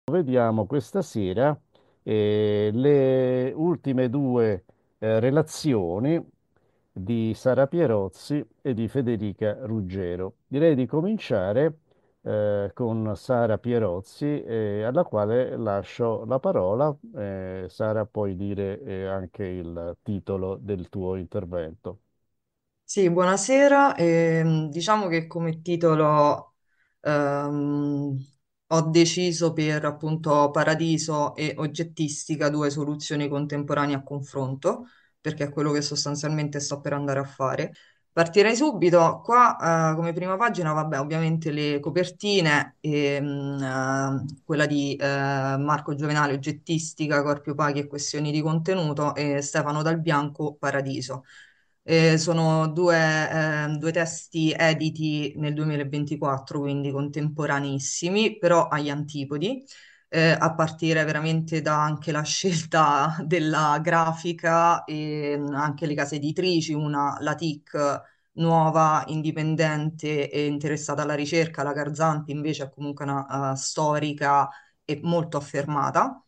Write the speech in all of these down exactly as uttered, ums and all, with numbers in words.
Vediamo questa sera eh, le ultime due eh, relazioni di Sara Pierozzi e di Federica Ruggero. Direi di cominciare eh, con Sara Pierozzi, eh, alla quale lascio la parola. Eh, Sara, puoi dire eh, anche il titolo del tuo intervento. Sì, buonasera. Ehm, diciamo che come titolo ehm, ho deciso per appunto Paradiso e Oggettistica due soluzioni contemporanee a confronto, perché è quello che sostanzialmente sto per andare a fare. Partirei subito. Qua, eh, come prima pagina, vabbè, ovviamente le copertine, ehm, eh, quella di eh, Marco Giovenale, Oggettistica, Corpi opachi e questioni di contenuto, e Stefano Dal Bianco, Paradiso. Eh, sono due, eh, due testi editi nel duemilaventiquattro, quindi contemporaneissimi, però agli antipodi, eh, a partire veramente da anche la scelta della grafica e mh, anche le case editrici, una, la T I C nuova, indipendente e interessata alla ricerca, la Garzanti invece è comunque una eh, storica e molto affermata.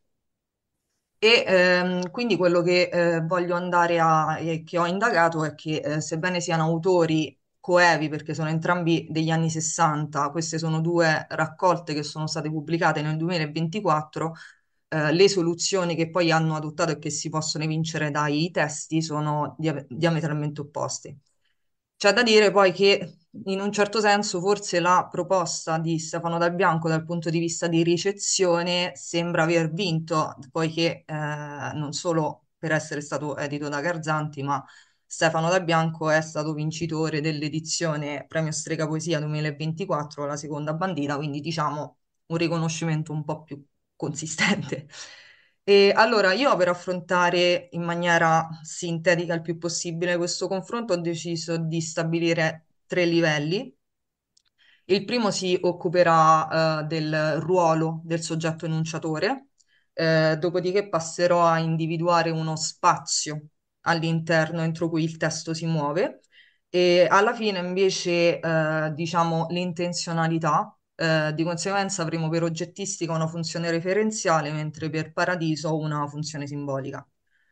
E ehm, quindi quello che eh, voglio andare a, e che ho indagato è che eh, sebbene siano autori coevi, perché sono entrambi degli anni sessanta, queste sono due raccolte che sono state pubblicate nel duemilaventiquattro, eh, le soluzioni che poi hanno adottato e che si possono evincere dai testi sono dia- diametralmente opposte. C'è da dire poi che in un certo senso forse la proposta di Stefano Dal Bianco dal punto di vista di ricezione sembra aver vinto, poiché eh, non solo per essere stato edito da Garzanti, ma Stefano Dal Bianco è stato vincitore dell'edizione Premio Strega Poesia duemilaventiquattro, la seconda bandita, quindi diciamo un riconoscimento un po' più consistente. E allora io per affrontare in maniera sintetica il più possibile questo confronto ho deciso di stabilire tre livelli. Il primo si occuperà eh, del ruolo del soggetto enunciatore, eh, dopodiché passerò a individuare uno spazio all'interno entro cui il testo si muove e alla fine invece eh, diciamo l'intenzionalità. Eh, di conseguenza avremo per oggettistica una funzione referenziale, mentre per paradiso una funzione simbolica.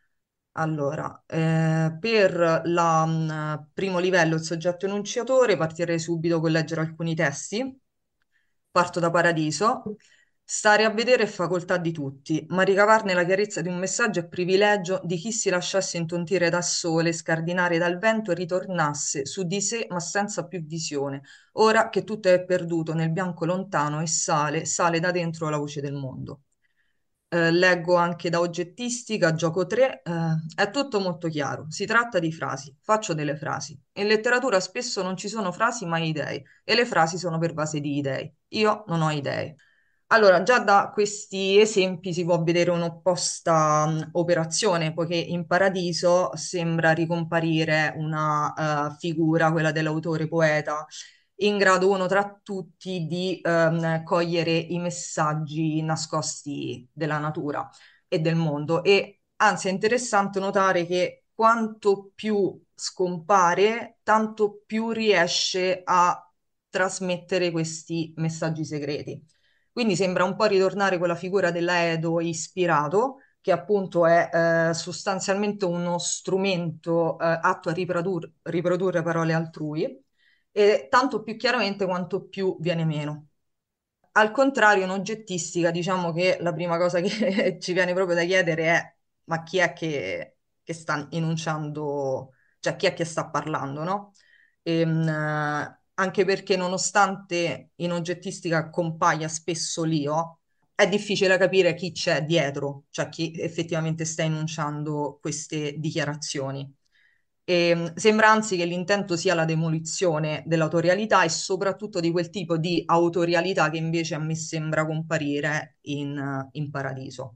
Allora, eh, per il primo livello, il soggetto enunciatore, partirei subito con leggere alcuni testi. Parto da Paradiso. Stare a vedere è facoltà di tutti, ma ricavarne la chiarezza di un messaggio è privilegio di chi si lasciasse intontire da sole, scardinare dal vento e ritornasse su di sé, ma senza più visione. Ora che tutto è perduto nel bianco lontano e sale, sale da dentro la voce del mondo. Eh, leggo anche da oggettistica, gioco tre, eh, è tutto molto chiaro. Si tratta di frasi, faccio delle frasi. In letteratura spesso non ci sono frasi ma idee e le frasi sono pervase di idee. Io non ho idee. Allora, già da questi esempi si può vedere un'opposta mh, operazione, poiché in Paradiso sembra ricomparire una eh, figura, quella dell'autore poeta, in grado uno tra tutti di ehm, cogliere i messaggi nascosti della natura e del mondo. E anzi è interessante notare che quanto più scompare, tanto più riesce a trasmettere questi messaggi segreti. Quindi sembra un po' ritornare quella figura dell'Edo ispirato, che appunto è eh, sostanzialmente uno strumento eh, atto a riprodur- riprodurre parole altrui, e tanto più chiaramente quanto più viene meno. Al contrario, in oggettistica, diciamo che la prima cosa che ci viene proprio da chiedere è: ma chi è che, che sta enunciando, cioè chi è che sta parlando, no? Ehm, eh, anche perché nonostante in oggettistica compaia spesso l'io, è difficile capire chi c'è dietro, cioè chi effettivamente sta enunciando queste dichiarazioni. E, mh, sembra anzi che l'intento sia la demolizione dell'autorialità e soprattutto di quel tipo di autorialità che invece a me sembra comparire in, eh, in Paradiso.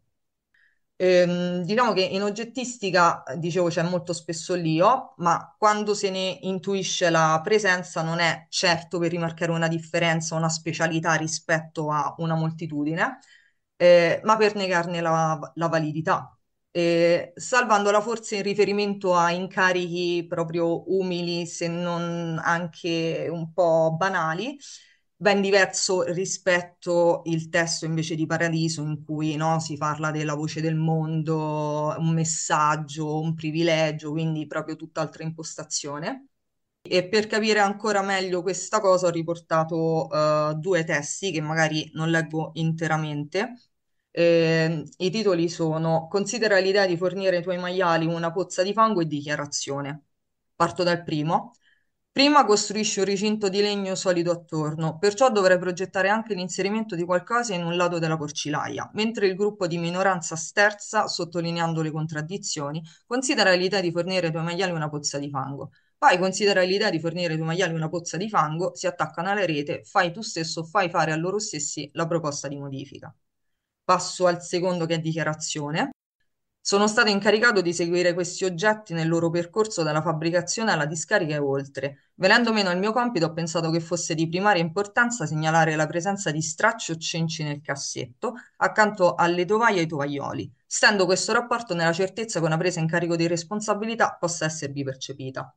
Ehm, diciamo che in oggettistica, eh, dicevo, c'è molto spesso l'io, ma quando se ne intuisce la presenza non è certo per rimarcare una differenza, una specialità rispetto a una moltitudine, eh, ma per negarne la, la validità, eh, salvandola forse in riferimento a incarichi proprio umili, se non anche un po' banali, ben diverso rispetto il testo invece di Paradiso, in cui no, si parla della voce del mondo, un messaggio, un privilegio, quindi proprio tutt'altra impostazione. E per capire ancora meglio questa cosa ho riportato eh, due testi che magari non leggo interamente. Eh, i titoli sono: Considera l'idea di fornire ai tuoi maiali una pozza di fango e dichiarazione. Parto dal primo. Prima costruisci un recinto di legno solido attorno, perciò dovrai progettare anche l'inserimento di qualcosa in un lato della porcilaia, mentre il gruppo di minoranza sterza, sottolineando le contraddizioni, considera l'idea di fornire ai tuoi maiali una pozza di fango. Poi considera l'idea di fornire ai tuoi maiali una pozza di fango, si attaccano alla rete, fai tu stesso, fai fare a loro stessi la proposta di modifica. Passo al secondo, che è dichiarazione. Sono stato incaricato di seguire questi oggetti nel loro percorso dalla fabbricazione alla discarica e oltre. Venendo meno al mio compito, ho pensato che fosse di primaria importanza segnalare la presenza di stracci o cenci nel cassetto, accanto alle tovaglie e ai tovaglioli. Stendo questo rapporto nella certezza che una presa in carico di responsabilità possa esservi percepita.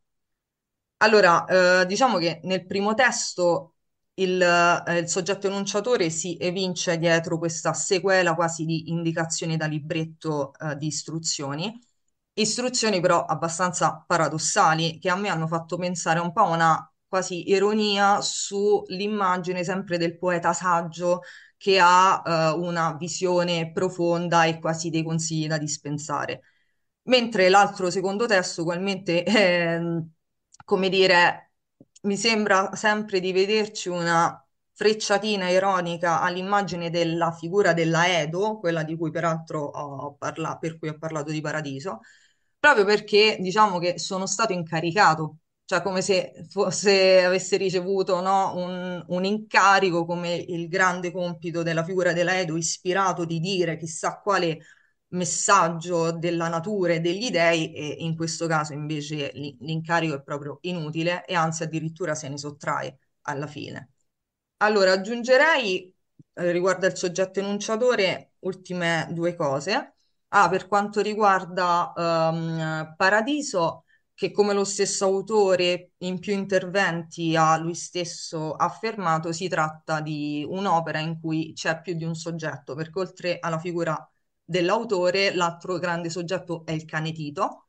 Allora, eh, diciamo che nel primo testo il, eh, il soggetto enunciatore si evince dietro questa sequela quasi di indicazioni da libretto, eh, di istruzioni, istruzioni però abbastanza paradossali, che a me hanno fatto pensare un po' a una quasi ironia sull'immagine sempre del poeta saggio che ha, eh, una visione profonda e quasi dei consigli da dispensare. Mentre l'altro secondo testo, ugualmente, ehm, come dire, mi sembra sempre di vederci una frecciatina ironica all'immagine della figura della Edo, quella di cui peraltro ho parlato, per cui ho parlato di Paradiso, proprio perché diciamo che sono stato incaricato, cioè come se fosse, avesse ricevuto, no, un, un incarico come il grande compito della figura della Edo, ispirato di dire chissà quale messaggio della natura e degli dei, e in questo caso invece l- l'incarico è proprio inutile e anzi addirittura se ne sottrae alla fine. Allora, aggiungerei, eh, riguardo al soggetto enunciatore, ultime due cose. Ah, per quanto riguarda ehm, Paradiso, che come lo stesso autore in più interventi ha lui stesso affermato, si tratta di un'opera in cui c'è più di un soggetto, perché oltre alla figura dell'autore, l'altro grande soggetto è il cane Tito,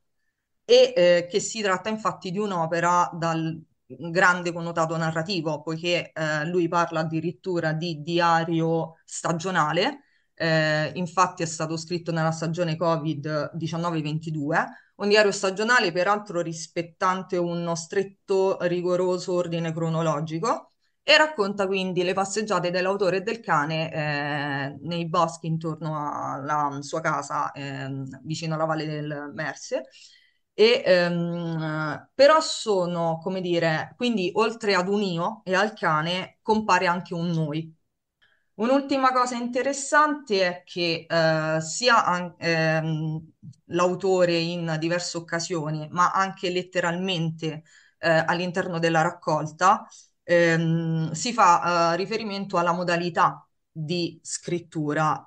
e eh, che si tratta infatti di un'opera dal grande connotato narrativo, poiché eh, lui parla addirittura di diario stagionale. Eh, infatti è stato scritto nella stagione Covid diciannove ventidue, un diario stagionale peraltro rispettante uno stretto, rigoroso ordine cronologico, e racconta quindi le passeggiate dell'autore e del cane eh, nei boschi intorno alla sua casa, ehm, vicino alla valle del Merse. E, ehm, però sono, come dire, quindi oltre ad un io e al cane compare anche un noi. Un'ultima cosa interessante è che eh, sia an- ehm, l'autore in diverse occasioni, ma anche letteralmente eh, all'interno della raccolta, ehm, si fa eh, riferimento alla modalità di scrittura.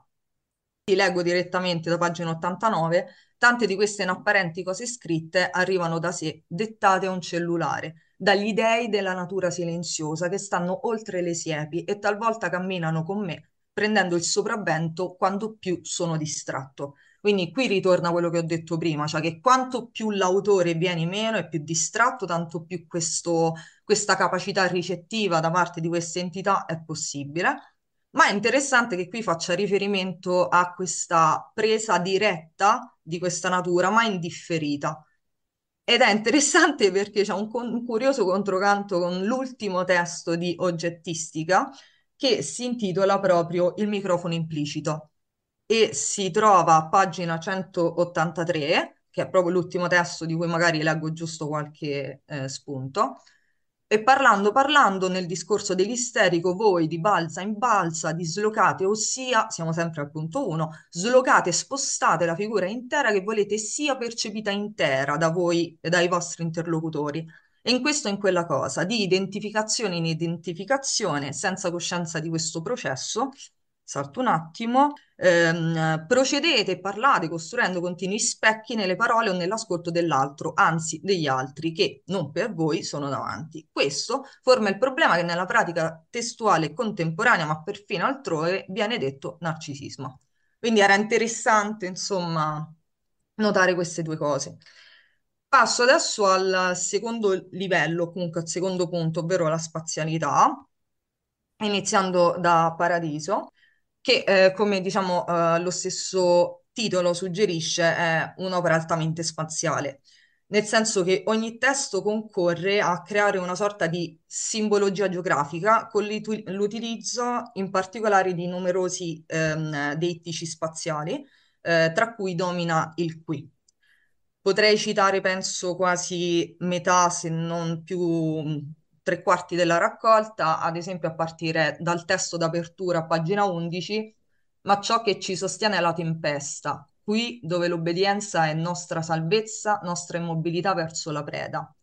Ti leggo direttamente da pagina ottantanove: tante di queste inapparenti cose scritte arrivano da sé, dettate a un cellulare, dagli dei della natura silenziosa che stanno oltre le siepi e talvolta camminano con me, prendendo il sopravvento quando più sono distratto. Quindi qui ritorna quello che ho detto prima, cioè che quanto più l'autore viene meno e più distratto, tanto più questo- questa capacità ricettiva da parte di queste entità è possibile. Ma è interessante che qui faccia riferimento a questa presa diretta di questa natura, ma indifferita. Ed è interessante perché c'è un, con- un curioso controcanto con l'ultimo testo di oggettistica, che si intitola proprio Il microfono implicito, e si trova a pagina centottantatré, che è proprio l'ultimo testo di cui magari leggo giusto qualche eh, spunto. E parlando, parlando nel discorso dell'isterico, voi di balza in balza dislocate, ossia, siamo sempre al punto uno, slocate e spostate la figura intera che volete sia percepita intera da voi e dai vostri interlocutori. E in questo e in quella cosa, di identificazione in identificazione, senza coscienza di questo processo, salto un attimo, ehm, procedete e parlate costruendo continui specchi nelle parole o nell'ascolto dell'altro, anzi degli altri, che non per voi sono davanti. Questo forma il problema che nella pratica testuale contemporanea, ma perfino altrove, viene detto narcisismo. Quindi era interessante, insomma, notare queste due cose. Passo adesso al secondo livello, comunque al secondo punto, ovvero la spazialità, iniziando da Paradiso, che eh, come diciamo eh, lo stesso titolo suggerisce è un'opera altamente spaziale, nel senso che ogni testo concorre a creare una sorta di simbologia geografica con l'itu- l'utilizzo in particolare di numerosi ehm, deittici spaziali, eh, tra cui domina il qui. Potrei citare, penso, quasi metà, se non più mh, tre quarti della raccolta, ad esempio a partire dal testo d'apertura a pagina undici, ma ciò che ci sostiene è la tempesta, qui dove l'obbedienza è nostra salvezza, nostra immobilità verso la preda.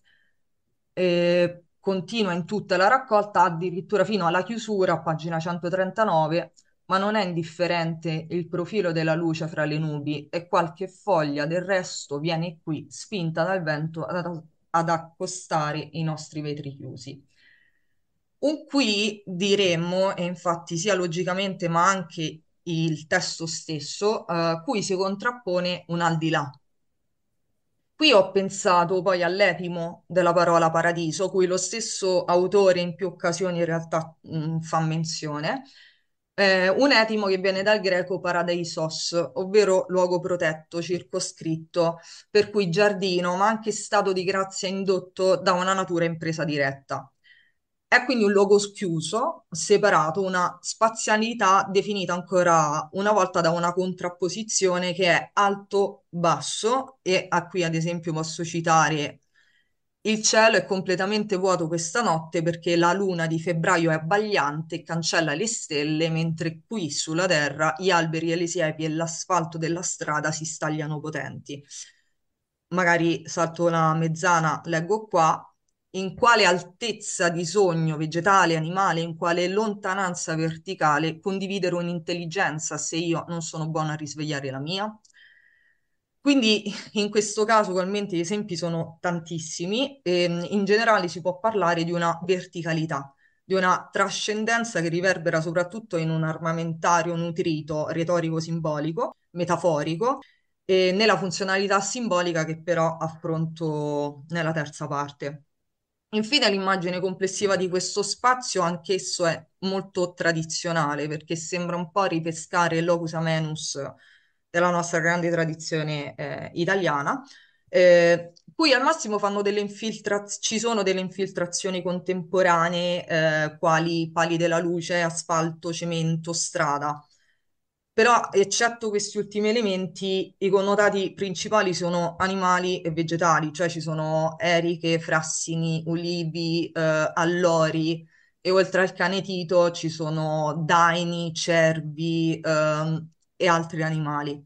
E continua in tutta la raccolta, addirittura fino alla chiusura, a pagina centotrentanove, ma non è indifferente il profilo della luce fra le nubi e qualche foglia del resto viene qui, spinta dal vento ad, ad accostare i nostri vetri chiusi. Un qui diremmo, e infatti sia logicamente ma anche il testo stesso, eh, cui si contrappone un al di là. Qui ho pensato poi all'etimo della parola paradiso, cui lo stesso autore in più occasioni in realtà mh, fa menzione, eh, un etimo che viene dal greco paradeisos, ovvero luogo protetto, circoscritto, per cui giardino, ma anche stato di grazia indotto da una natura impresa diretta. È quindi un luogo chiuso, separato, una spazialità definita ancora una volta da una contrapposizione che è alto-basso e a qui ad esempio posso citare il cielo è completamente vuoto questa notte perché la luna di febbraio è abbagliante e cancella le stelle, mentre qui sulla terra gli alberi e le siepi e l'asfalto della strada si stagliano potenti. Magari salto una mezzana, leggo qua, in quale altezza di sogno vegetale, animale, in quale lontananza verticale condividere un'intelligenza se io non sono buona a risvegliare la mia? Quindi in questo caso ugualmente gli esempi sono tantissimi e in generale si può parlare di una verticalità, di una trascendenza che riverbera soprattutto in un armamentario nutrito, retorico-simbolico, metaforico, e nella funzionalità simbolica che però affronto nella terza parte. Infine, l'immagine complessiva di questo spazio, anch'esso è molto tradizionale perché sembra un po' ripescare locus amenus della nostra grande tradizione eh, italiana, eh, cui al massimo fanno delle infiltraz- ci sono delle infiltrazioni contemporanee, eh, quali pali della luce, asfalto, cemento, strada. Però, eccetto questi ultimi elementi, i connotati principali sono animali e vegetali, cioè ci sono eriche, frassini, ulivi, eh, allori e oltre al cane Tito ci sono daini, cervi, ehm, e altri animali.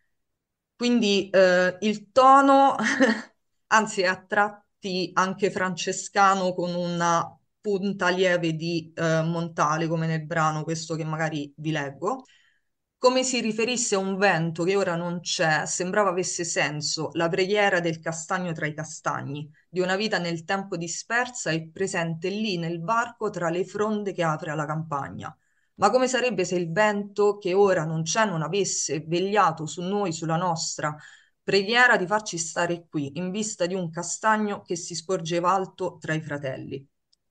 Quindi eh, il tono, anzi è a tratti anche francescano con una punta lieve di eh, Montale, come nel brano, questo che magari vi leggo. Come si riferisse a un vento che ora non c'è, sembrava avesse senso la preghiera del castagno tra i castagni, di una vita nel tempo dispersa e presente lì nel varco tra le fronde che apre alla campagna. Ma come sarebbe se il vento che ora non c'è non avesse vegliato su noi, sulla nostra preghiera di farci stare qui, in vista di un castagno che si sporgeva alto tra i fratelli?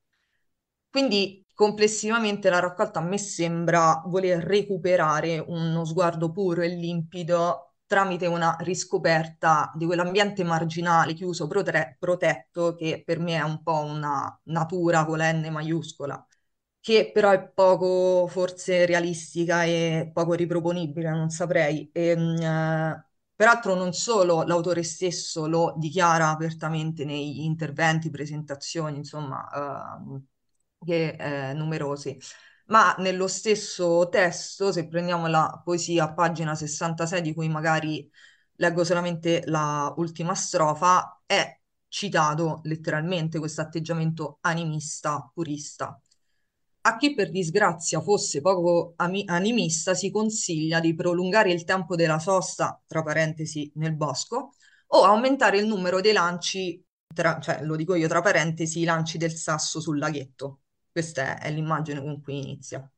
Quindi complessivamente la raccolta a me sembra voler recuperare uno sguardo puro e limpido tramite una riscoperta di quell'ambiente marginale, chiuso, protre- protetto, che per me è un po' una natura con la N maiuscola, che però è poco forse realistica e poco riproponibile, non saprei. E, mh, eh, peraltro non solo l'autore stesso lo dichiara apertamente negli interventi, presentazioni, insomma, ehm, che eh, numerosi, ma nello stesso testo, se prendiamo la poesia a pagina sessantasei, di cui magari leggo solamente la ultima strofa, è citato letteralmente questo atteggiamento animista, purista. A chi per disgrazia fosse poco ami- animista si consiglia di prolungare il tempo della sosta, tra parentesi, nel bosco, o aumentare il numero dei lanci, tra- cioè lo dico io tra parentesi, i lanci del sasso sul laghetto. Questa è, è l'immagine con cui inizia.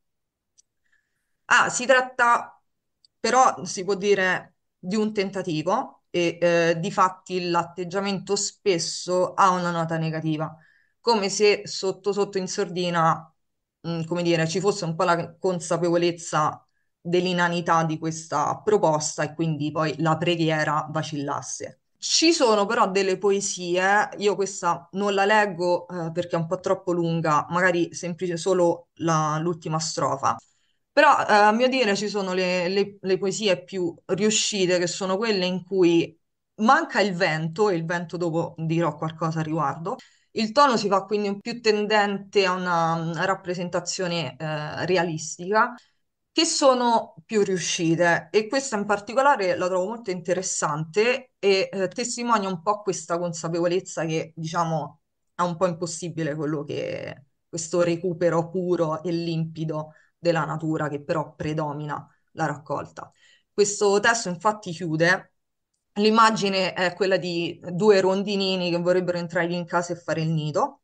Ah, si tratta però, si può dire, di un tentativo e eh, difatti l'atteggiamento spesso ha una nota negativa, come se sotto sotto in sordina, mh, come dire, ci fosse un po' la consapevolezza dell'inanità di questa proposta e quindi poi la preghiera vacillasse. Ci sono però delle poesie, io questa non la leggo eh, perché è un po' troppo lunga, magari semplice solo la- l'ultima strofa. Però eh, a mio dire ci sono le, le- le poesie più riuscite, che sono quelle in cui manca il vento, e il vento dopo dirò qualcosa a riguardo. Il tono si fa quindi un più tendente a una, una rappresentazione eh, realistica, che sono più riuscite e questa in particolare la trovo molto interessante e eh, testimonia un po' questa consapevolezza che diciamo è un po' impossibile quello che questo recupero puro e limpido della natura che però predomina la raccolta. Questo testo infatti chiude, l'immagine è quella di due rondinini che vorrebbero entrare in casa e fare il nido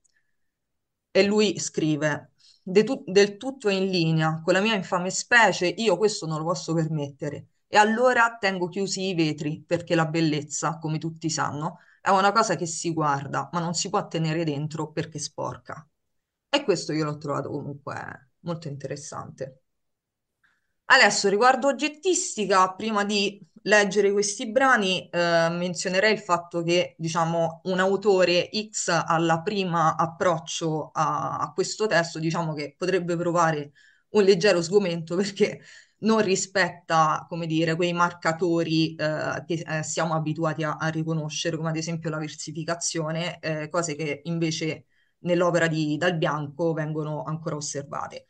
e lui scrive: "De tu- del tutto in linea con la mia infame specie, io questo non lo posso permettere. E allora tengo chiusi i vetri, perché la bellezza, come tutti sanno, è una cosa che si guarda, ma non si può tenere dentro perché sporca." E questo io l'ho trovato comunque molto interessante. Adesso, riguardo oggettistica, prima di leggere questi brani, eh, menzionerei il fatto che, diciamo, un autore X alla prima approccio a, a questo testo, diciamo che potrebbe provare un leggero sgomento perché non rispetta, come dire, quei marcatori, eh, che eh, siamo abituati a, a riconoscere, come ad esempio la versificazione, eh, cose che invece nell'opera di Dal Bianco vengono ancora osservate.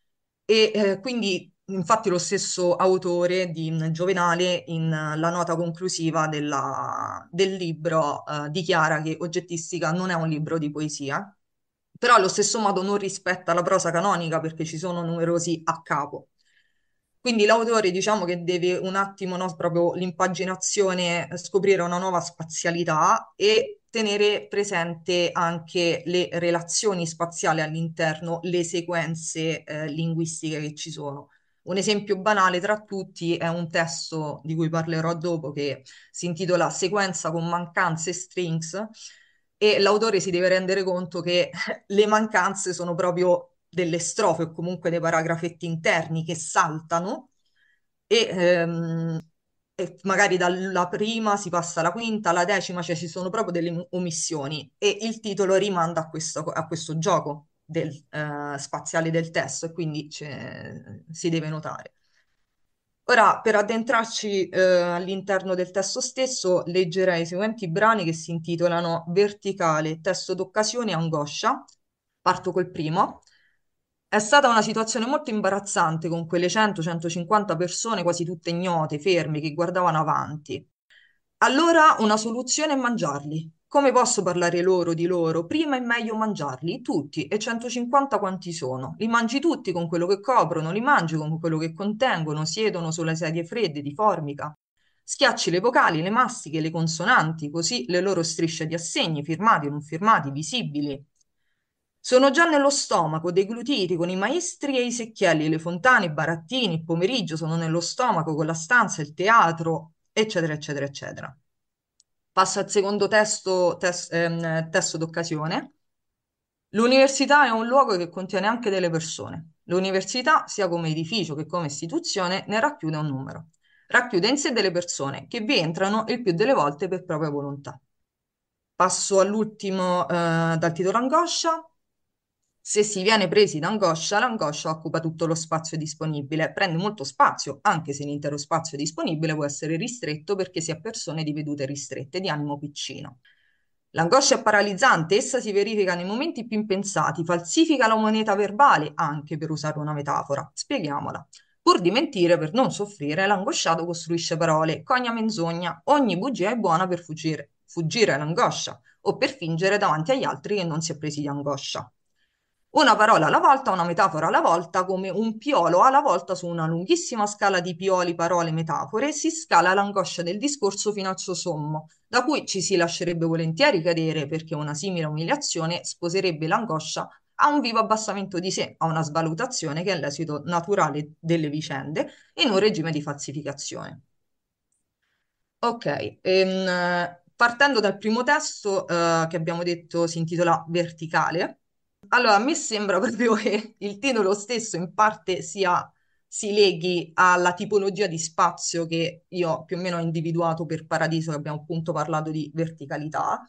E eh, quindi, infatti, lo stesso autore di mm, Giovenale, in eh, la nota conclusiva della- del libro, eh, dichiara che Oggettistica non è un libro di poesia, però allo stesso modo non rispetta la prosa canonica perché ci sono numerosi a capo. Quindi l'autore diciamo che deve un attimo, no, proprio l'impaginazione, eh, scoprire una nuova spazialità e tenere presente anche le relazioni spaziali all'interno, le sequenze, eh, linguistiche che ci sono. Un esempio banale tra tutti è un testo di cui parlerò dopo che si intitola Sequenza con mancanze e strings e l'autore si deve rendere conto che le mancanze sono proprio delle strofe o comunque dei paragrafetti interni che saltano e, ehm, e magari dalla prima si passa alla quinta, alla decima, cioè ci sono proprio delle omissioni e il titolo rimanda a questo, a questo gioco del, eh, spaziale del testo e quindi c'è- si deve notare. Ora, per addentrarci eh, all'interno del testo stesso, leggerei i seguenti brani che si intitolano Verticale, testo d'occasione e angoscia. Parto col primo. È stata una situazione molto imbarazzante con quelle cento centocinquanta persone, quasi tutte ignote, ferme, che guardavano avanti. Allora una soluzione è mangiarli. Come posso parlare loro di loro? Prima è meglio mangiarli, tutti, e centocinquanta quanti sono. Li mangi tutti con quello che coprono, li mangi con quello che contengono, siedono sulle sedie fredde di formica. Schiacci le vocali, le mastiche, le consonanti, così le loro strisce di assegni, firmati o non firmati, visibili. Sono già nello stomaco, deglutiti con i maestri e i secchielli, le fontane, i barattini, il pomeriggio sono nello stomaco con la stanza, il teatro, eccetera, eccetera, eccetera. Passo al secondo testo, tes- ehm, testo d'occasione. L'università è un luogo che contiene anche delle persone. L'università, sia come edificio che come istituzione, ne racchiude un numero. Racchiude in sé delle persone che vi entrano il più delle volte per propria volontà. Passo all'ultimo, eh, dal titolo Angoscia. Se si viene presi d'angoscia, l'angoscia occupa tutto lo spazio disponibile, prende molto spazio, anche se l'intero spazio disponibile può essere ristretto perché si ha persone di vedute ristrette, di animo piccino. L'angoscia è paralizzante, essa si verifica nei momenti più impensati, falsifica la moneta verbale, anche per usare una metafora. Spieghiamola. Pur di mentire per non soffrire, l'angosciato costruisce parole, cogna menzogna, ogni bugia è buona per fuggire, fuggire all'angoscia o per fingere davanti agli altri che non si è presi di angoscia. Una parola alla volta, una metafora alla volta, come un piolo alla volta su una lunghissima scala di pioli, parole, metafore, si scala l'angoscia del discorso fino al suo sommo, da cui ci si lascerebbe volentieri cadere perché una simile umiliazione sposerebbe l'angoscia a un vivo abbassamento di sé, a una svalutazione che è l'esito naturale delle vicende in un regime di falsificazione. Ok, ehm, partendo dal primo testo, eh, che abbiamo detto si intitola Verticale. Allora, a me sembra proprio che il titolo stesso in parte sia, si leghi alla tipologia di spazio che io più o meno ho individuato per Paradiso, che abbiamo appunto parlato di verticalità,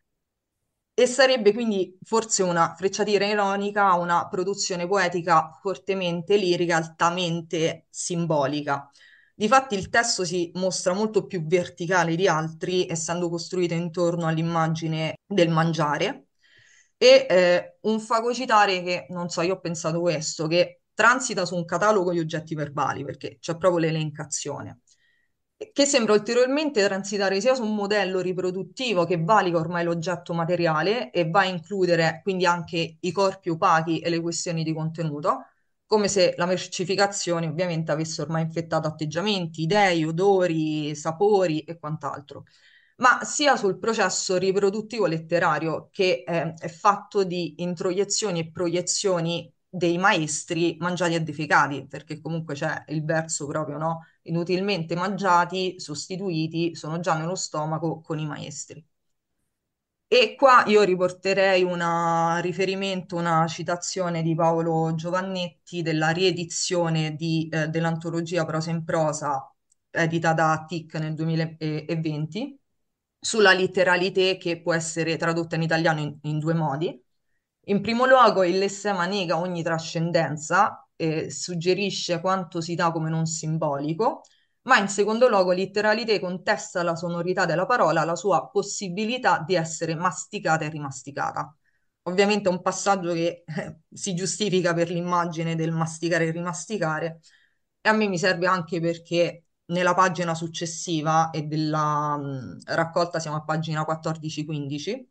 e sarebbe quindi forse una frecciatina ironica, una produzione poetica fortemente lirica, altamente simbolica. Difatti il testo si mostra molto più verticale di altri, essendo costruito intorno all'immagine del mangiare, e eh, un fagocitare che, non so, io ho pensato questo, che transita su un catalogo di oggetti verbali, perché c'è proprio l'elencazione, che sembra ulteriormente transitare sia su un modello riproduttivo che valica ormai l'oggetto materiale e va a includere quindi anche i corpi opachi e le questioni di contenuto, come se la mercificazione ovviamente avesse ormai infettato atteggiamenti, idee, odori, sapori e quant'altro, ma sia sul processo riproduttivo letterario che eh, è fatto di introiezioni e proiezioni dei maestri mangiati e defecati, perché comunque c'è il verso proprio, no? Inutilmente mangiati, sostituiti, sono già nello stomaco con i maestri. E qua io riporterei un riferimento, una citazione di Paolo Giovannetti della riedizione di, eh, dell'antologia Prosa in prosa, edita da T I C nel duemilaventi, sulla letteralità che può essere tradotta in italiano in, in due modi. In primo luogo, il lessema nega ogni trascendenza e suggerisce quanto si dà come non simbolico, ma in secondo luogo, letteralità contesta la sonorità della parola, la sua possibilità di essere masticata e rimasticata. Ovviamente è un passaggio che eh, si giustifica per l'immagine del masticare e rimasticare, e a me mi serve anche perché nella pagina successiva e della mh, raccolta siamo a pagina quattordici quindici,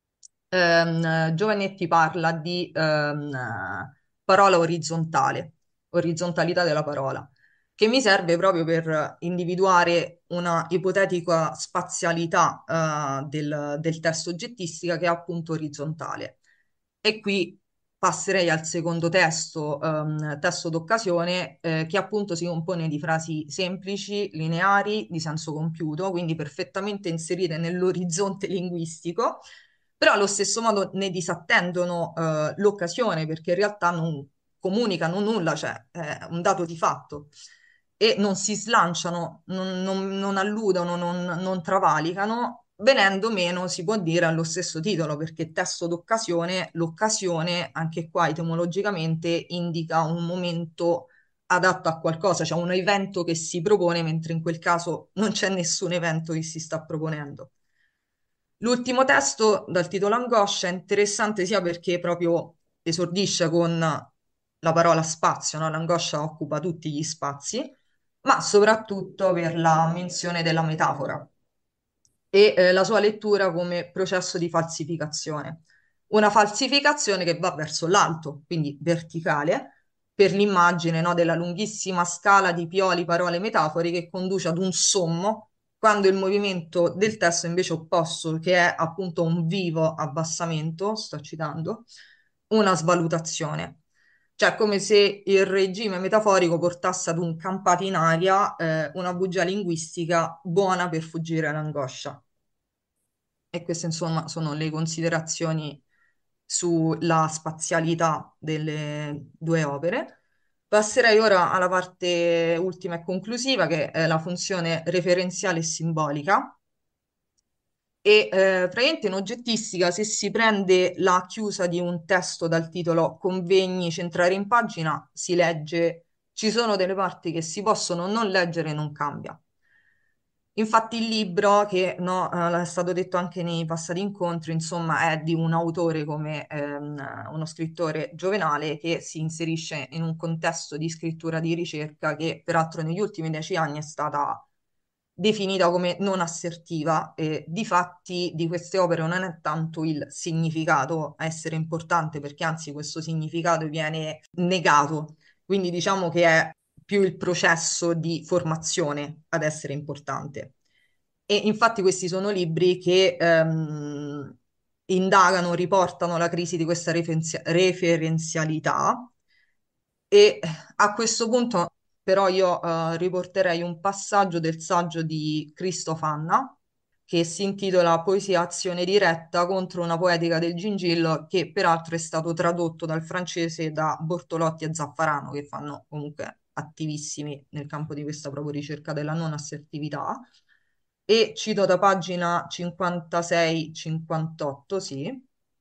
ehm, Giovannetti parla di ehm, parola orizzontale, orizzontalità della parola, che mi serve proprio per individuare una ipotetica spazialità eh, del, del testo oggettistica che è appunto orizzontale. E qui passerei al secondo testo, ehm, testo d'occasione, eh, che appunto si compone di frasi semplici, lineari, di senso compiuto, quindi perfettamente inserite nell'orizzonte linguistico, però allo stesso modo ne disattendono eh, l'occasione perché in realtà non comunicano nulla, cioè è un dato di fatto, e non si slanciano, non, non- non alludono, non, non travalicano, venendo meno, si può dire, allo stesso titolo, perché testo d'occasione, l'occasione, anche qua etimologicamente, indica un momento adatto a qualcosa, cioè un evento che si propone, mentre in quel caso non c'è nessun evento che si sta proponendo. L'ultimo testo dal titolo Angoscia è interessante sia perché proprio esordisce con la parola spazio, no? L'angoscia occupa tutti gli spazi, ma soprattutto per la menzione della metafora e eh, la sua lettura come processo di falsificazione. Una falsificazione che va verso l'alto, quindi verticale, per l'immagine, no, della lunghissima scala di pioli, parole, metafore che conduce ad un sommo, quando il movimento del testo è invece opposto, che è appunto un vivo abbassamento, sto citando, una svalutazione. Cioè, come se il regime metaforico portasse ad un campato in aria, eh, una bugia linguistica buona per fuggire all'angoscia. E queste, insomma, sono le considerazioni sulla spazialità delle due opere. Passerei ora alla parte ultima e conclusiva, che è la funzione referenziale e simbolica. E eh, praticamente in oggettistica, se si prende la chiusa di un testo dal titolo Convegni, centrare in pagina, si legge: ci sono delle parti che si possono non leggere e non cambia. Infatti il libro, che no, eh, è stato detto anche nei passati incontri, insomma, è di un autore come ehm, uno scrittore giovenale che si inserisce in un contesto di scrittura di ricerca che peraltro negli ultimi dieci anni è stata definita come non assertiva e difatti di queste opere non è tanto il significato a essere importante, perché anzi questo significato viene negato, quindi diciamo che è più il processo di formazione ad essere importante. E infatti questi sono libri che ehm, indagano, riportano la crisi di questa referenzia- referenzialità e a questo punto però io eh, riporterei un passaggio del saggio di Christoph Anna che si intitola Poesia azione diretta contro una poetica del gingillo, che peraltro è stato tradotto dal francese da Bortolotti e Zaffarano, che fanno comunque attivissimi nel campo di questa propria ricerca della non assertività. E cito da pagina cinquantasei cinquantotto, sì.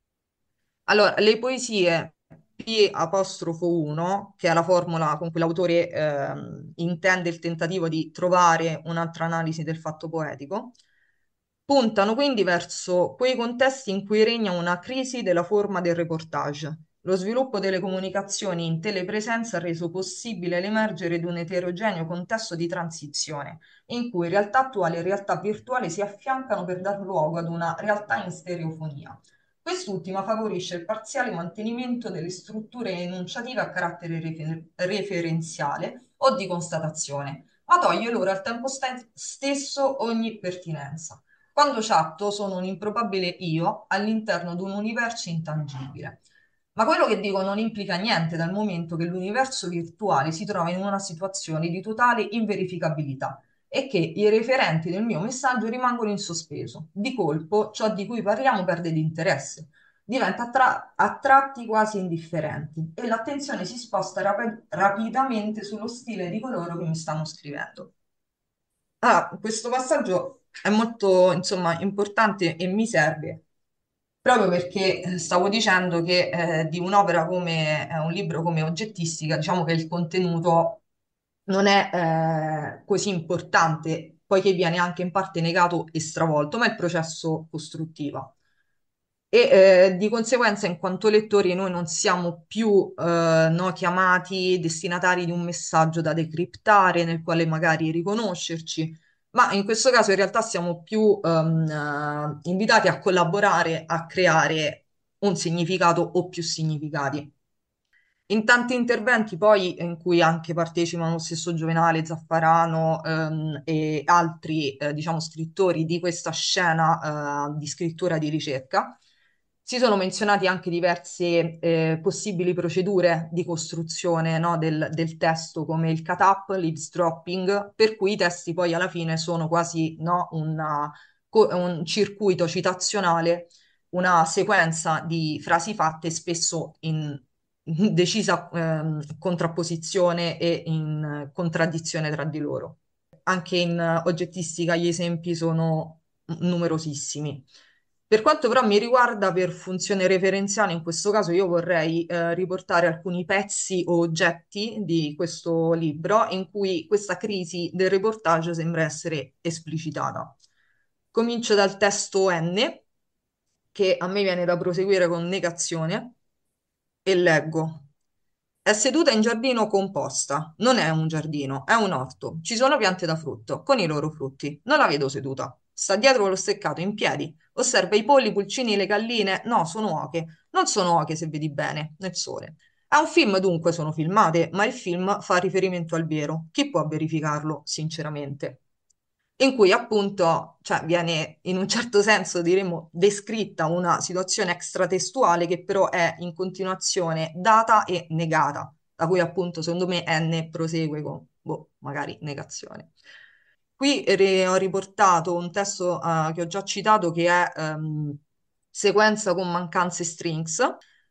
Allora, le poesie P apostrofo uno, che è la formula con cui l'autore ehm, intende il tentativo di trovare un'altra analisi del fatto poetico, puntano quindi verso quei contesti in cui regna una crisi della forma del reportage. Lo sviluppo delle comunicazioni in telepresenza ha reso possibile l'emergere di un eterogeneo contesto di transizione, in cui realtà attuale e realtà virtuale si affiancano per dar luogo ad una realtà in stereofonia. Quest'ultima favorisce il parziale mantenimento delle strutture enunciative a carattere refer- referenziale o di constatazione, ma toglie loro al tempo ste- stesso ogni pertinenza. Quando chatto sono un improbabile io all'interno di un universo intangibile. Ma quello che dico non implica niente dal momento che l'universo virtuale si trova in una situazione di totale inverificabilità e che i referenti del mio messaggio rimangono in sospeso. Di colpo, ciò di cui parliamo perde di interesse, diventa a, tra- a tratti quasi indifferenti e l'attenzione si sposta rapi- rapidamente sullo stile di coloro che mi stanno scrivendo. Ah, questo passaggio è molto, insomma, importante e mi serve proprio perché eh, stavo dicendo che eh, di un'opera come eh, un libro come oggettistica, diciamo che il contenuto non è eh, così importante, poiché viene anche in parte negato e stravolto, ma è il processo costruttivo. E eh, di conseguenza, in quanto lettori, noi non siamo più eh, no, chiamati destinatari di un messaggio da decriptare, nel quale magari riconoscerci, ma in questo caso in realtà siamo più ehm, eh, invitati a collaborare a creare un significato o più significati. In tanti interventi poi in cui anche partecipano lo stesso Giovenale, Zaffarano ehm, e altri eh, diciamo scrittori di questa scena eh, di scrittura di ricerca, si sono menzionati anche diverse eh, possibili procedure di costruzione no, del, del testo come il cut-up, l'eavesdropping, per cui i testi poi alla fine sono quasi no, una- co- un circuito citazionale, una sequenza di frasi fatte spesso in decisa ehm, contrapposizione e in contraddizione tra di loro. Anche in eh, oggettistica gli esempi sono numerosissimi. Per quanto però mi riguarda, per funzione referenziale, in questo caso io vorrei eh, riportare alcuni pezzi o oggetti di questo libro in cui questa crisi del reportage sembra essere esplicitata. Comincio dal testo N, che a me viene da proseguire con negazione, e leggo. È seduta in giardino composta. Non è un giardino, è un orto. Ci sono piante da frutto, con i loro frutti. Non la vedo seduta. Sta dietro lo steccato, in piedi. Osserva i polli, i pulcini, le galline. No, sono oche. Non sono oche, se vedi bene, nel sole. È un film, dunque sono filmate, ma il film fa riferimento al vero. Chi può verificarlo, sinceramente? In cui appunto, cioè, viene in un certo senso, diremmo, descritta una situazione extratestuale che però è in continuazione data e negata, da cui appunto secondo me N prosegue con, boh, magari negazione. Qui re- ho riportato un testo eh, che ho già citato che è ehm, sequenza con mancanze strings.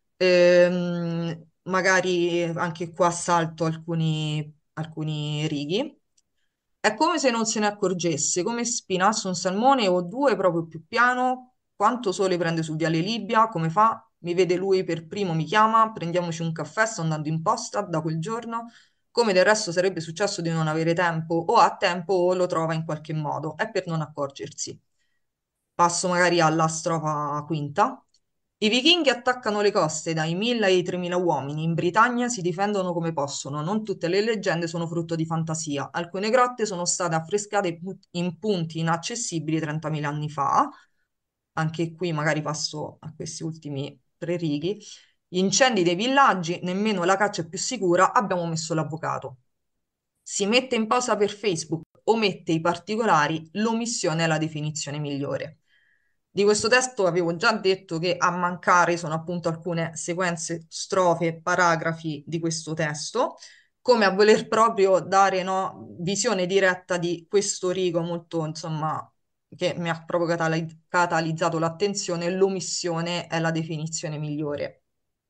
Ehm, magari anche qua salto alcuni, alcuni righi. È come se non se ne accorgesse, come spinasse un salmone o due proprio più piano. Quanto sole prende su Viale Libia? Come fa? Mi vede lui per primo, mi chiama, prendiamoci un caffè, sto andando in posta da quel giorno. Come del resto sarebbe successo di non avere tempo, o ha tempo o lo trova in qualche modo, è per non accorgersi. Passo magari alla strofa quinta. I vichinghi attaccano le coste dai mille ai tremila uomini. In Britannia si difendono come possono. Non tutte le leggende sono frutto di fantasia. Alcune grotte sono state affrescate pu- in punti inaccessibili trentamila anni fa. Anche qui magari passo a questi ultimi tre righi. Gli incendi dei villaggi, nemmeno la caccia è più sicura, abbiamo messo l'avvocato. Si mette in pausa per Facebook, omette i particolari, l'omissione è la definizione migliore. Di questo testo avevo già detto che a mancare sono appunto alcune sequenze, strofe, paragrafi di questo testo, come a voler proprio dare, no, visione diretta di questo rigo molto, insomma, che mi ha proprio catali- catalizzato l'attenzione, l'omissione è la definizione migliore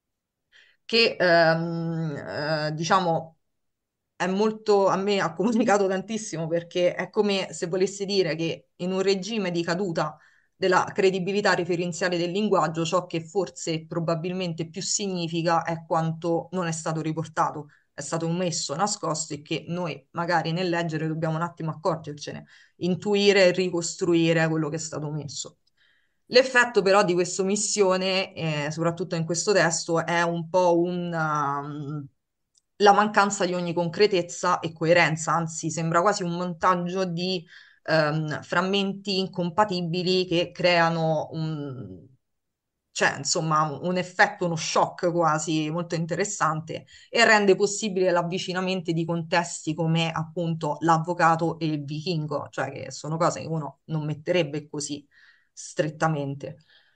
che ehm, eh, diciamo è molto, a me ha comunicato tantissimo perché è come se volessi dire che in un regime di caduta della credibilità referenziale del linguaggio, ciò che forse e probabilmente più significa è quanto non è stato riportato, è stato omesso, nascosto e che noi magari nel leggere dobbiamo un attimo accorgercene, intuire e ricostruire quello che è stato omesso. L'effetto però di questa omissione, eh, soprattutto in questo testo, è un po' un, um, la mancanza di ogni concretezza e coerenza, anzi sembra quasi un montaggio di ehm, frammenti incompatibili che creano un, cioè, insomma, un un effetto, uno shock quasi molto interessante e rende possibile l'avvicinamento di contesti come appunto l'avvocato e il vichingo, cioè che sono cose che uno non metterebbe così strettamente.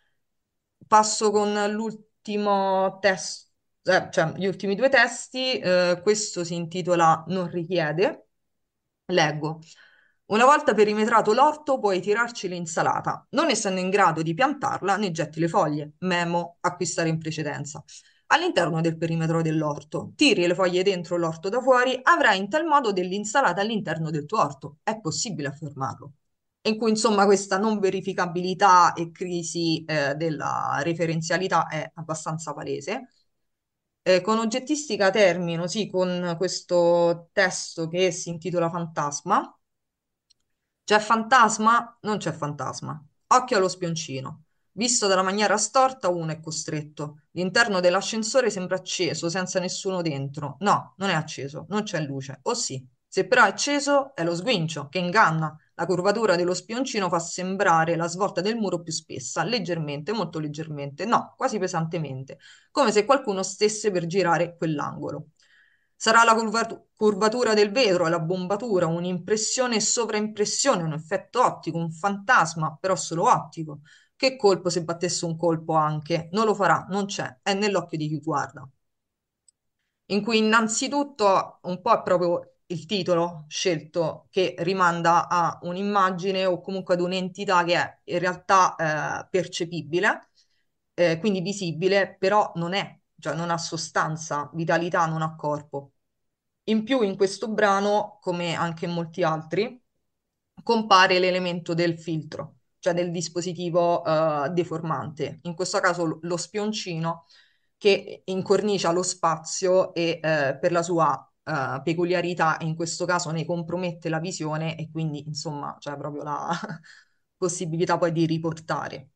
Passo con l'ultimo testo, cioè gli ultimi due testi. Eh, questo si intitola Non richiede. Leggo. Una volta perimetrato l'orto puoi tirarci l'insalata. Non essendo in grado di piantarla, ne getti le foglie. Memo, acquistare in precedenza. All'interno del perimetro dell'orto. Tiri le foglie dentro l'orto da fuori, avrai in tal modo dell'insalata all'interno del tuo orto. È possibile affermarlo. In cui insomma questa non verificabilità e crisi eh, della referenzialità è abbastanza palese. Eh, con oggettistica termino, sì, con questo testo che si intitola Fantasma. C'è fantasma? Non c'è fantasma. Occhio allo spioncino. Visto dalla maniera storta, uno è costretto. L'interno dell'ascensore sembra acceso, senza nessuno dentro. No, non è acceso, non c'è luce. O sì. Se però è acceso, è lo sguincio, che inganna. La curvatura dello spioncino fa sembrare la svolta del muro più spessa, leggermente, molto leggermente, no, quasi pesantemente, come se qualcuno stesse per girare quell'angolo. Sarà la curvatu- curvatura del vetro, la bombatura, un'impressione e sovraimpressione, un effetto ottico, un fantasma, però solo ottico. Che colpo se battesse un colpo anche? Non lo farà, non c'è, è nell'occhio di chi guarda. In cui innanzitutto un po' è proprio il titolo scelto che rimanda a un'immagine o comunque ad un'entità che è in realtà eh, percepibile, eh, quindi visibile, però non è, cioè non ha sostanza, vitalità, non ha corpo. In più, in questo brano, come anche in molti altri, compare l'elemento del filtro, cioè del dispositivo eh, deformante. In questo caso lo lo spioncino che incornicia lo spazio e eh, per la sua eh, peculiarità, in questo caso ne compromette la visione e quindi, insomma, c'è proprio la possibilità poi di riportare.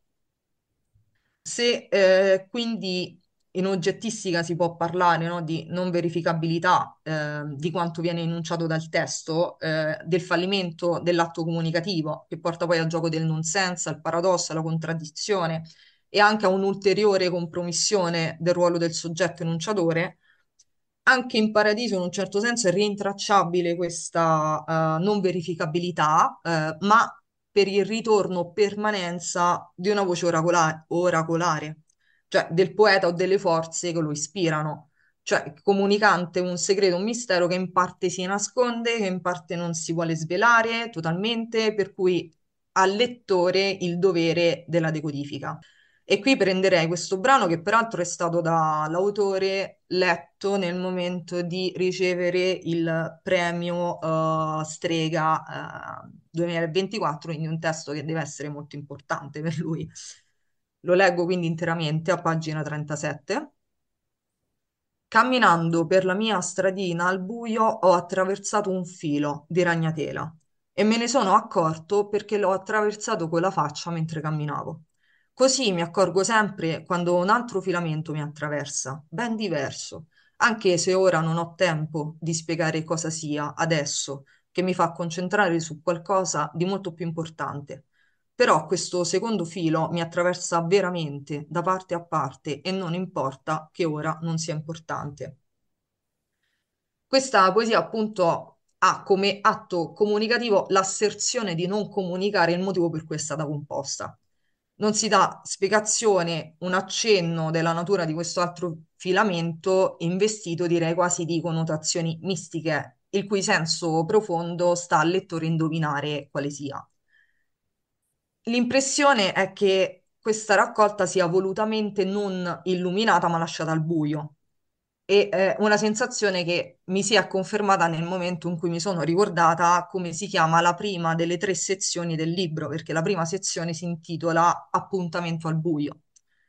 Se eh, quindi in oggettistica si può parlare, no, di non verificabilità eh, di quanto viene enunciato dal testo, eh, del fallimento dell'atto comunicativo, che porta poi al gioco del non senso, al paradosso, alla contraddizione e anche a un'ulteriore compromissione del ruolo del soggetto enunciatore, anche in Paradiso in un certo senso è rintracciabile questa eh, non verificabilità, eh, ma per il ritorno o permanenza di una voce oracola- oracolare, cioè del poeta o delle forze che lo ispirano, cioè comunicante un segreto, un mistero che in parte si nasconde, che in parte non si vuole svelare totalmente, per cui al lettore il dovere della decodifica. E qui prenderei questo brano che peraltro è stato dall'autore letto nel momento di ricevere il premio eh, Strega eh, duemilaventiquattro, quindi un testo che deve essere molto importante per lui. Lo leggo quindi interamente a pagina trentasette. Camminando per la mia stradina al buio ho attraversato un filo di ragnatela e me ne sono accorto perché l'ho attraversato con la faccia mentre camminavo. Così mi accorgo sempre quando un altro filamento mi attraversa, ben diverso, anche se ora non ho tempo di spiegare cosa sia adesso, che mi fa concentrare su qualcosa di molto più importante. Però questo secondo filo mi attraversa veramente da parte a parte e non importa che ora non sia importante. Questa poesia appunto ha come atto comunicativo l'asserzione di non comunicare il motivo per cui è stata composta. Non si dà spiegazione, un accenno della natura di questo altro filamento investito, direi quasi di connotazioni mistiche, il cui senso profondo sta al lettore indovinare quale sia. L'impressione è che questa raccolta sia volutamente non illuminata ma lasciata al buio e eh, una sensazione che mi si è confermata nel momento in cui mi sono ricordata come si chiama la prima delle tre sezioni del libro, perché la prima sezione si intitola Appuntamento al buio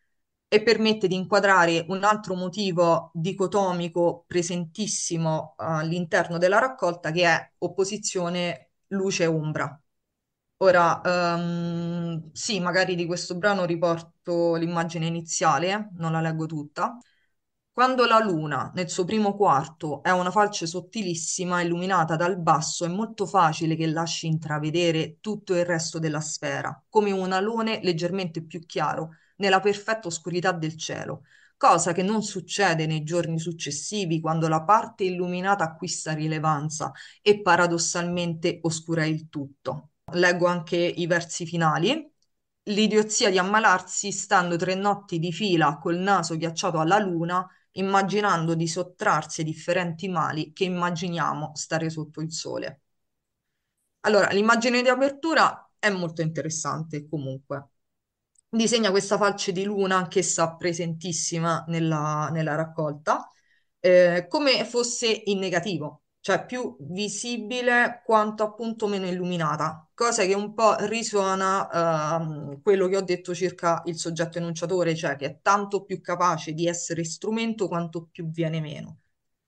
e permette di inquadrare un altro motivo dicotomico presentissimo eh, all'interno della raccolta che è opposizione luce-ombra. Ora, ehm, sì, magari di questo brano riporto l'immagine iniziale, non la leggo tutta. Quando la luna, nel suo primo quarto, è una falce sottilissima, illuminata dal basso, è molto facile che lasci intravedere tutto il resto della sfera, come un alone leggermente più chiaro, nella perfetta oscurità del cielo, cosa che non succede nei giorni successivi, quando la parte illuminata acquista rilevanza e paradossalmente oscura il tutto. Leggo anche i versi finali. L'idiozia di ammalarsi stando tre notti di fila col naso ghiacciato alla luna, immaginando di sottrarsi ai differenti mali che immaginiamo stare sotto il sole. Allora, l'immagine di apertura è molto interessante comunque. Disegna questa falce di luna, anch'essa presentissima nella, nella raccolta, eh, come fosse in negativo, cioè più visibile quanto appunto meno illuminata, cosa che un po' risuona ehm, quello che ho detto circa il soggetto enunciatore, cioè che è tanto più capace di essere strumento quanto più viene meno.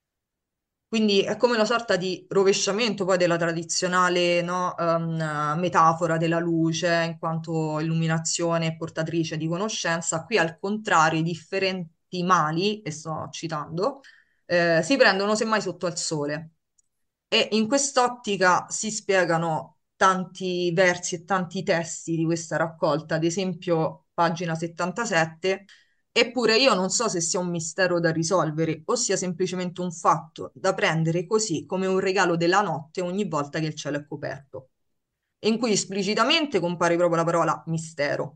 Quindi è come una sorta di rovesciamento poi della tradizionale, no, ehm, metafora della luce in quanto illuminazione e portatrice di conoscenza. Qui al contrario, i differenti mali, e sto citando, eh, si prendono semmai sotto al sole. E in quest'ottica si spiegano tanti versi e tanti testi di questa raccolta, ad esempio pagina settantasette. Eppure io non so se sia un mistero da risolvere o sia semplicemente un fatto da prendere così come un regalo della notte ogni volta che il cielo è coperto, in cui esplicitamente compare proprio la parola mistero.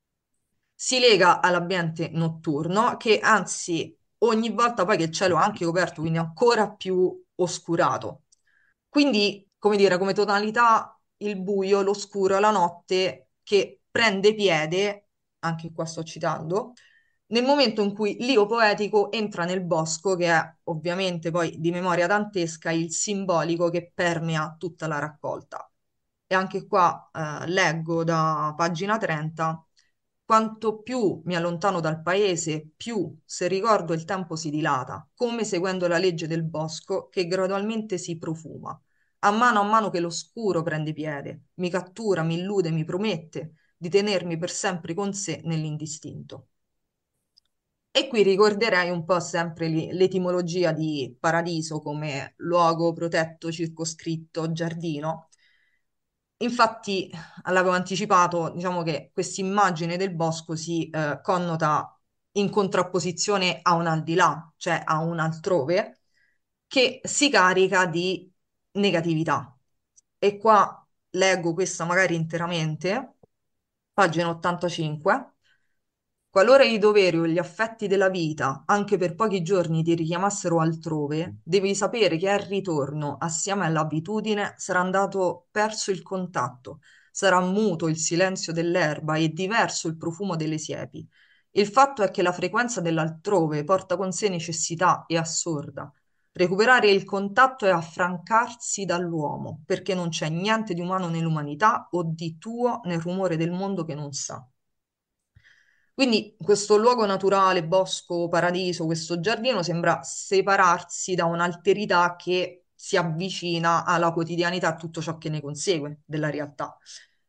Si lega all'ambiente notturno che anzi ogni volta poi che il cielo è anche coperto, quindi ancora più oscurato. Quindi, come dire, come tonalità il buio, l'oscuro, la notte che prende piede, anche qua sto citando, nel momento in cui l'io poetico entra nel bosco, che è ovviamente poi di memoria dantesca il simbolico che permea tutta la raccolta. E anche qua eh, leggo da pagina trenta. Quanto più mi allontano dal paese, più, se ricordo, il tempo si dilata, come seguendo la legge del bosco che gradualmente si profuma. A mano a mano che l'oscuro prende piede, mi cattura, mi illude, mi promette di tenermi per sempre con sé nell'indistinto. E qui ricorderei un po' sempre li- l'etimologia di paradiso come luogo protetto, circoscritto, giardino. Infatti, l'avevo anticipato, diciamo che questa immagine del bosco si eh, connota in contrapposizione a un al di là, cioè a un altrove, che si carica di negatività. E qua leggo questa magari interamente, pagina ottantacinque. Qualora i doveri o gli affetti della vita, anche per pochi giorni, ti richiamassero altrove, devi sapere che al ritorno, assieme all'abitudine, sarà andato perso il contatto, sarà muto il silenzio dell'erba e diverso il profumo delle siepi. Il fatto è che la frequenza dell'altrove porta con sé necessità e assorda. Recuperare il contatto è affrancarsi dall'uomo, perché non c'è niente di umano nell'umanità o di tuo nel rumore del mondo che non sa. Quindi questo luogo naturale, bosco, paradiso, questo giardino sembra separarsi da un'alterità che si avvicina alla quotidianità, a tutto ciò che ne consegue della realtà.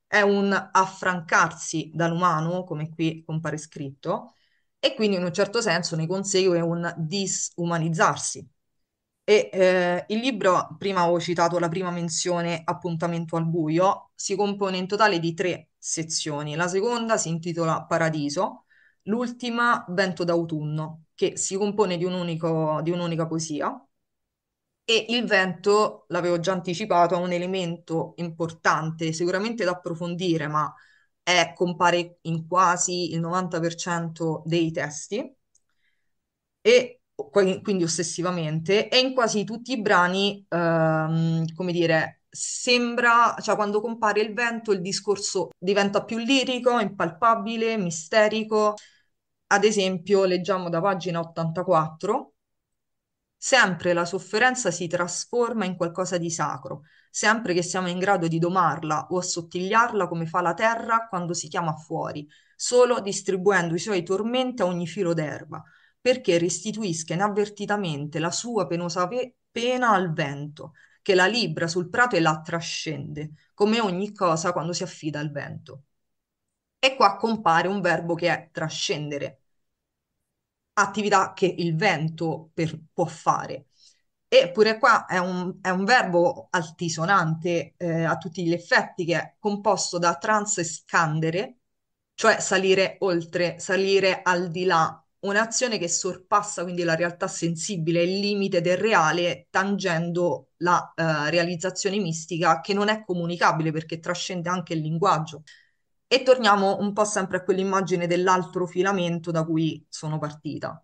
è un affrancarsi dall'umano, come qui compare scritto, e quindi in un certo senso ne consegue un disumanizzarsi. E eh, il libro, prima avevo citato la prima menzione, Appuntamento al buio, si compone in totale di tre sezioni. La seconda si intitola Paradiso, l'ultima Vento d'autunno, che si compone di un unico- di un'unica poesia. E il vento, l'avevo già anticipato, è un elemento importante, sicuramente da approfondire, ma è- compare in quasi il novanta per cento dei testi e qu- quindi ossessivamente, e in quasi tutti i brani, ehm, come dire, sembra, cioè quando compare il vento il discorso diventa più lirico, impalpabile, misterico. Ad esempio, leggiamo da pagina ottantaquattro. Sempre la sofferenza si trasforma in qualcosa di sacro, sempre che siamo in grado di domarla o assottigliarla come fa la terra quando si chiama fuori, solo distribuendo i suoi tormenti a ogni filo d'erba, perché restituisca inavvertitamente la sua penosa pe- pena al vento, che la libra sul prato e la trascende, come ogni cosa quando si affida al vento. E qua compare un verbo che è trascendere, attività che il vento per- può fare. Eppure qua è un, è un verbo altisonante eh, a tutti gli effetti, che è composto da trans e scandere, cioè salire oltre, salire al di là, un'azione che sorpassa quindi la realtà sensibile, il limite del reale, tangendo la eh, realizzazione mistica che non è comunicabile perché trascende anche il linguaggio. E torniamo un po' sempre a quell'immagine dell'altro filamento da cui sono partita.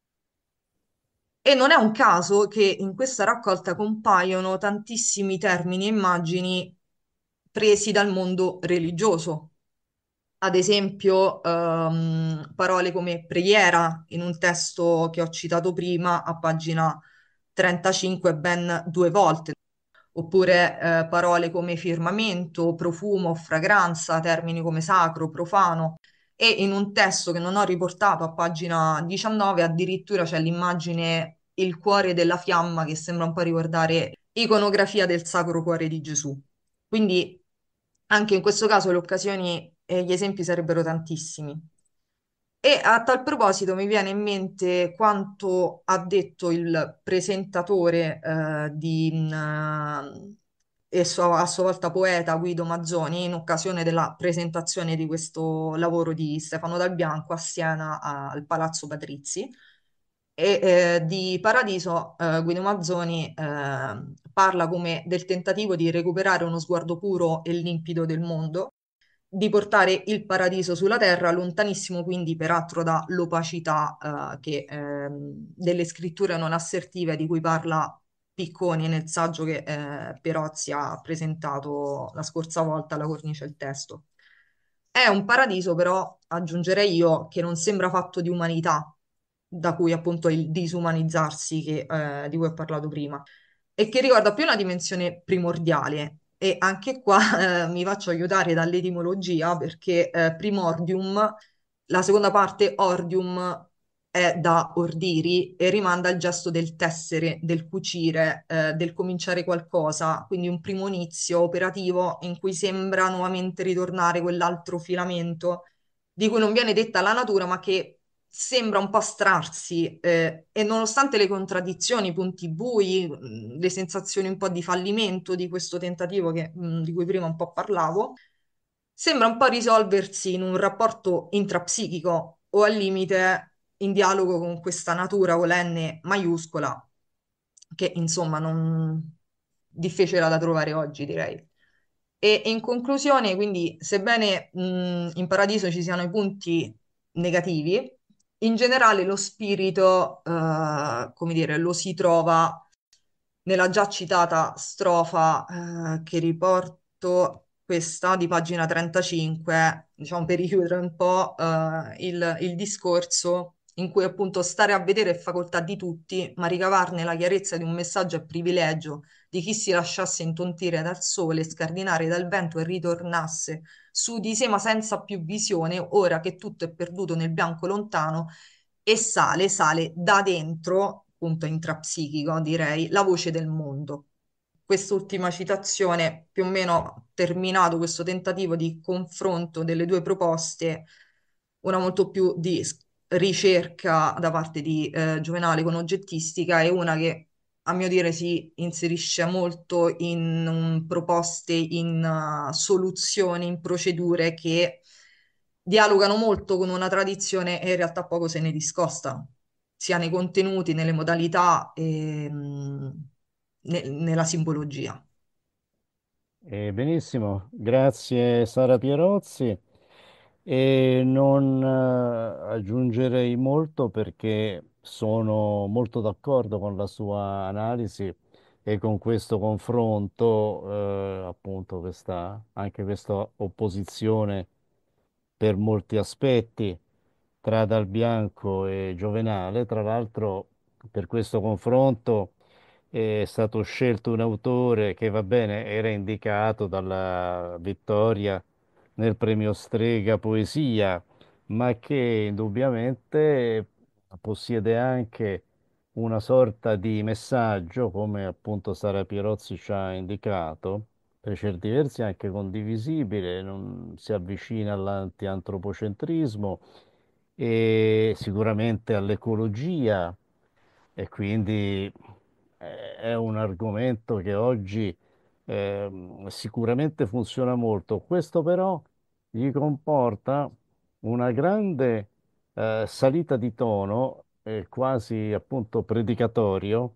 E non è un caso che in questa raccolta compaiono tantissimi termini e immagini presi dal mondo religioso. Ad esempio, ehm, parole come preghiera in un testo che ho citato prima, a pagina trentacinque, ben due volte, oppure eh, parole come firmamento, profumo, fragranza, termini come sacro, profano. E in un testo che non ho riportato a pagina diciannove, addirittura c'è l'immagine il cuore della fiamma che sembra un po' ricordare iconografia del Sacro Cuore di Gesù. Quindi anche in questo caso le occasioni e gli esempi sarebbero tantissimi. E a tal proposito mi viene in mente quanto ha detto il presentatore eh, di, mh, e sua- a sua volta poeta Guido Mazzoni in occasione della presentazione di questo lavoro di Stefano Dal Bianco a Siena a- al Palazzo Patrizzi. E eh, di Paradiso eh, Guido Mazzoni eh, parla come del tentativo di recuperare uno sguardo puro e limpido del mondo, di portare il paradiso sulla terra, lontanissimo quindi peraltro dall'opacità eh, che, ehm, delle scritture non assertive di cui parla Picconi nel saggio che eh, Perozzi ha presentato la scorsa volta alla Cornice il testo. È un paradiso, però, aggiungerei io, che non sembra fatto di umanità, da cui appunto il disumanizzarsi che, eh, di cui ho parlato prima, e che riguarda più una dimensione primordiale. E anche qua eh, mi faccio aiutare dall'etimologia perché eh, primordium, la seconda parte ordium, è da ordiri e rimanda al gesto del tessere, del cucire, eh, del cominciare qualcosa, quindi un primo inizio operativo in cui sembra nuovamente ritornare quell'altro filamento di cui non viene detta la natura, ma che sembra un po' astrarsi, eh, e nonostante le contraddizioni, i punti bui, mh, le sensazioni un po' di fallimento di questo tentativo che, mh, di cui prima un po' parlavo, sembra un po' risolversi in un rapporto intrapsichico o al limite in dialogo con questa natura con la N maiuscola, che insomma non difficile da trovare oggi, direi. E in conclusione, quindi, sebbene mh, in Paradiso ci siano i punti negativi, in generale lo spirito, eh, come dire, lo si trova nella già citata strofa eh, che riporto, questa di pagina trentacinque, diciamo per richiudere un po' eh, il, il discorso, in cui appunto stare a vedere è facoltà di tutti, ma ricavarne la chiarezza di un messaggio è privilegio di chi si lasciasse intontire dal sole, scardinare dal vento e ritornasse su di sé, ma senza più visione, ora che tutto è perduto nel bianco lontano, e sale, sale da dentro, appunto intrapsichico, direi, la voce del mondo. quest'ultima citazione, più o meno terminato questo tentativo di confronto delle due proposte, una molto più di s- ricerca da parte di eh, Giovenale con oggettistica e una che a mio dire si inserisce molto in um, proposte, in uh, soluzioni, in procedure che dialogano molto con una tradizione e in realtà poco se ne discosta, sia nei contenuti, nelle modalità e mm, ne- nella simbologia. Eh, benissimo, grazie Sara Pierozzi. E non eh, aggiungerei molto perché sono molto d'accordo con la sua analisi e con questo confronto, eh, appunto, questa, anche questa opposizione per molti aspetti tra Dal Bianco e Giovenale. Tra l'altro, per questo confronto è stato scelto un autore che, va bene, era indicato dalla Vittoria nel premio Strega Poesia, ma che indubbiamente possiede anche una sorta di messaggio, come appunto Sara Pierozzi ci ha indicato, per certi versi anche condivisibile, non si avvicina all'antiantropocentrismo e sicuramente all'ecologia e quindi eh, è un argomento che oggi ehm, sicuramente funziona molto. Questo però gli comporta una grande eh, salita di tono, eh, quasi appunto predicatorio,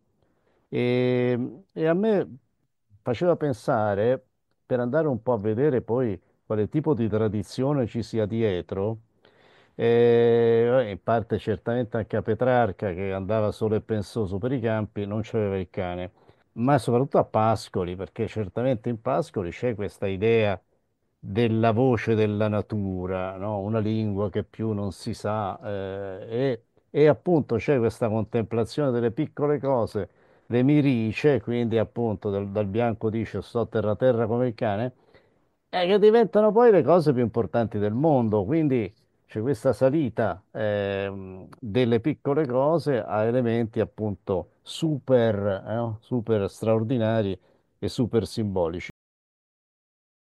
e, e a me faceva pensare, per andare un po' a vedere poi quale tipo di tradizione ci sia dietro, eh, in parte certamente anche a Petrarca che andava solo e pensoso per i campi, non c'aveva il cane, ma soprattutto a Pascoli, perché certamente in Pascoli c'è questa idea della voce della natura, no? Una lingua che più non si sa, eh, e, e appunto c'è questa contemplazione delle piccole cose, le mirice, quindi appunto dal, dal bianco dice sto terra terra come il cane, e che diventano poi le cose più importanti del mondo, quindi c'è questa salita ehm, delle piccole cose a elementi appunto super, eh, no? Super straordinari e super simbolici.